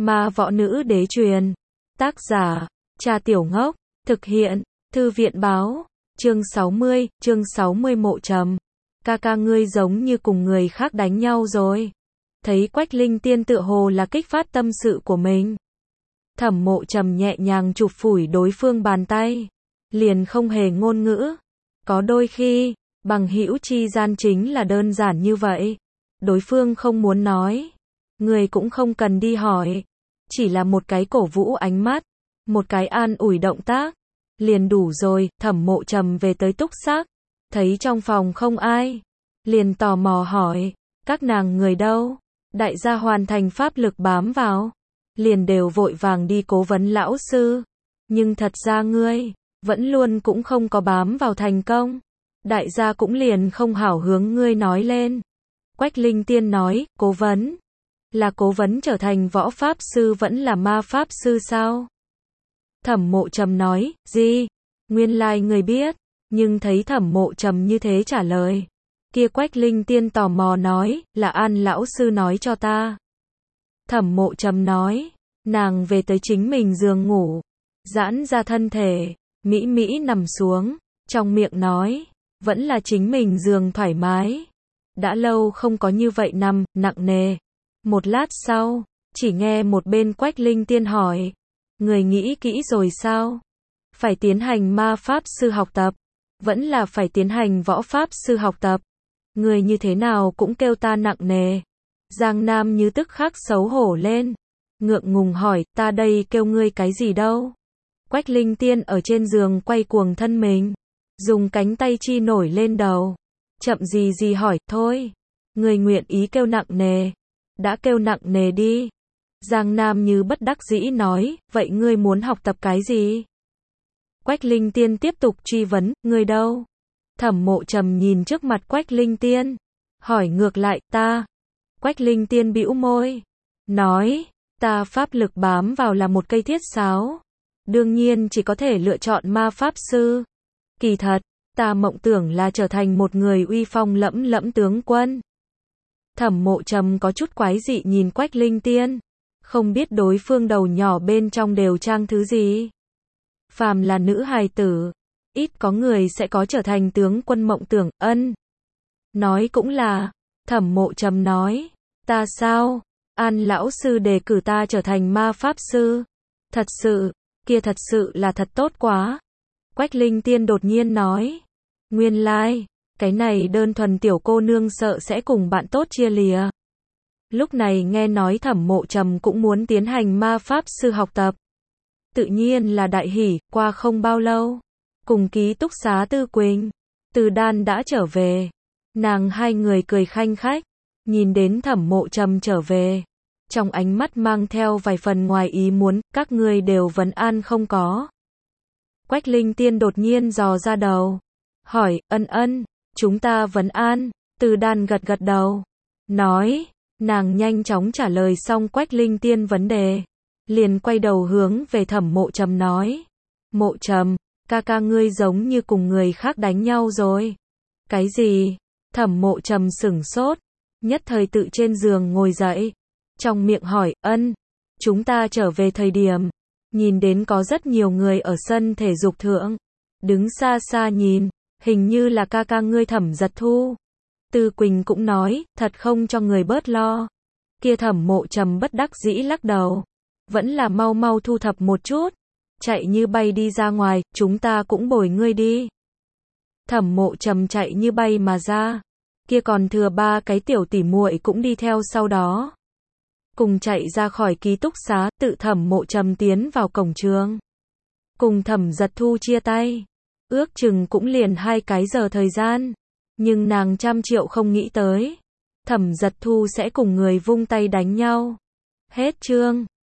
Ma võ nữ đế truyền. Tác giả, Cha Tiểu Ngốc. Thực hiện, Thư viện báo. Chương 60 Mộ Trầm. Ca ca ngươi giống như cùng người khác đánh nhau rồi. Thấy Quách Linh Tiên tựa hồ là kích phát tâm sự của mình. Thẩm Mộ Trầm nhẹ nhàng chụp phủi đối phương bàn tay. Liền không hề ngôn ngữ. Có đôi khi, bằng hữu chi gian chính là đơn giản như vậy. Đối phương không muốn nói. Người cũng không cần đi hỏi. Chỉ là một cái cổ vũ ánh mắt. Một cái an ủi động tác. Liền đủ rồi. Thẩm Mộ Trầm về tới túc xá. Thấy trong phòng không ai. Liền tò mò hỏi. Các nàng người đâu? Đại gia hoàn thành pháp lực bám vào. Liền đều vội vàng đi cố vấn lão sư. Nhưng thật ra ngươi, vẫn luôn cũng không có bám vào thành công. Đại gia cũng liền không hảo hướng ngươi nói lên. Quách Linh Tiên nói, cố vấn. Là cố vấn trở thành võ pháp sư vẫn là ma pháp sư sao? Thẩm Mộ Trầm nói, gì? Nguyên lai người biết. Nhưng thấy Thẩm Mộ Trầm như thế trả lời. Kia Quách Linh Tiên tò mò nói, là An lão sư nói cho ta. Thẩm Mộ Trầm nói, nàng về tới chính mình giường ngủ. Giãn ra thân thể, mỹ mỹ nằm xuống. Trong miệng nói, vẫn là chính mình giường thoải mái. Đã lâu không có như vậy nằm, nặng nề. Một lát sau, chỉ nghe một bên Quách Linh Tiên hỏi. Người nghĩ kỹ rồi sao? Phải tiến hành ma pháp sư học tập. Vẫn là phải tiến hành võ pháp sư học tập. Người như thế nào cũng kêu ta nặng nề. Giang Nam như tức khắc xấu hổ lên. Ngượng ngùng hỏi, ta đây kêu ngươi cái gì đâu? Quách Linh Tiên ở trên giường quay cuồng thân mình. Dùng cánh tay chi nổi lên đầu. Chậm gì hỏi, thôi. Người nguyện ý kêu nặng nề. Đã kêu nặng nề đi. Giang Nam như bất đắc dĩ nói, vậy ngươi muốn học tập cái gì? Quách Linh Tiên tiếp tục truy vấn, ngươi đâu? Thẩm Mộ Trầm nhìn trước mặt Quách Linh Tiên. Hỏi ngược lại, ta. Quách Linh Tiên bĩu môi. Nói, ta pháp lực bám vào là một cây thiết sáo. Đương nhiên chỉ có thể lựa chọn ma pháp sư. Kỳ thật, ta mộng tưởng là trở thành một người uy phong lẫm lẫm tướng quân. Thẩm Mộ Trầm có chút quái dị nhìn Quách Linh Tiên. Không biết đối phương đầu nhỏ bên trong đều trang thứ gì. Phàm là nữ hài tử. Ít có người sẽ có trở thành tướng quân mộng tưởng, ân. Nói cũng là, Thẩm Mộ Trầm nói, ta sao? An lão sư đề cử ta trở thành ma pháp sư. Thật sự, kia thật sự là thật tốt quá. Quách Linh Tiên đột nhiên nói, nguyên lai, cái này đơn thuần tiểu cô nương sợ sẽ cùng bạn tốt chia lìa. Lúc này nghe nói Thẩm Mộ Trầm cũng muốn tiến hành ma pháp sư học tập. Tự nhiên là đại hỉ, qua không bao lâu. Cùng ký túc xá Tư Quỳnh, Từ Đan đã trở về. Nàng hai người cười khanh khách, nhìn đến Thẩm Mộ Trầm trở về. Trong ánh mắt mang theo vài phần ngoài ý muốn, các ngươi đều vấn an không có. Quách Linh Tiên đột nhiên dò ra đầu. Hỏi, ân, chúng ta vấn an. Từ Đan gật gật đầu. Nói, nàng nhanh chóng trả lời xong Quách Linh Tiên vấn đề. Liền quay đầu hướng về Thẩm Mộ Trầm nói. Mộ Trầm, ca ca ngươi giống như cùng người khác đánh nhau rồi. Cái gì? Thẩm Mộ Trầm sửng sốt. Nhất thời tự trên giường ngồi dậy. Trong miệng hỏi, chúng ta trở về thời điểm. Nhìn đến có rất nhiều người ở sân thể dục thượng. Đứng xa xa nhìn, hình như là ca ca ngươi Thẩm Giật Thu. Tư Quỳnh cũng nói, thật không cho người bớt lo. Kia Thẩm Mộ Trầm bất đắc dĩ lắc đầu. Vẫn là mau mau thu thập một chút. Chạy như bay đi ra ngoài, chúng ta cũng bồi ngươi đi. Thẩm Mộ Trầm chạy như bay mà ra. Kia còn thừa ba cái tiểu tỉ muội cũng đi theo sau đó. Cùng chạy ra khỏi ký túc xá, tự Thẩm Mộ Trầm tiến vào cổng trường. Cùng Thẩm Giật Thu chia tay. Ước chừng cũng liền 2 cái giờ thời gian. Nhưng nàng trăm triệu không nghĩ tới. Thẩm Giật Thu sẽ cùng người vung tay đánh nhau. Hết chương.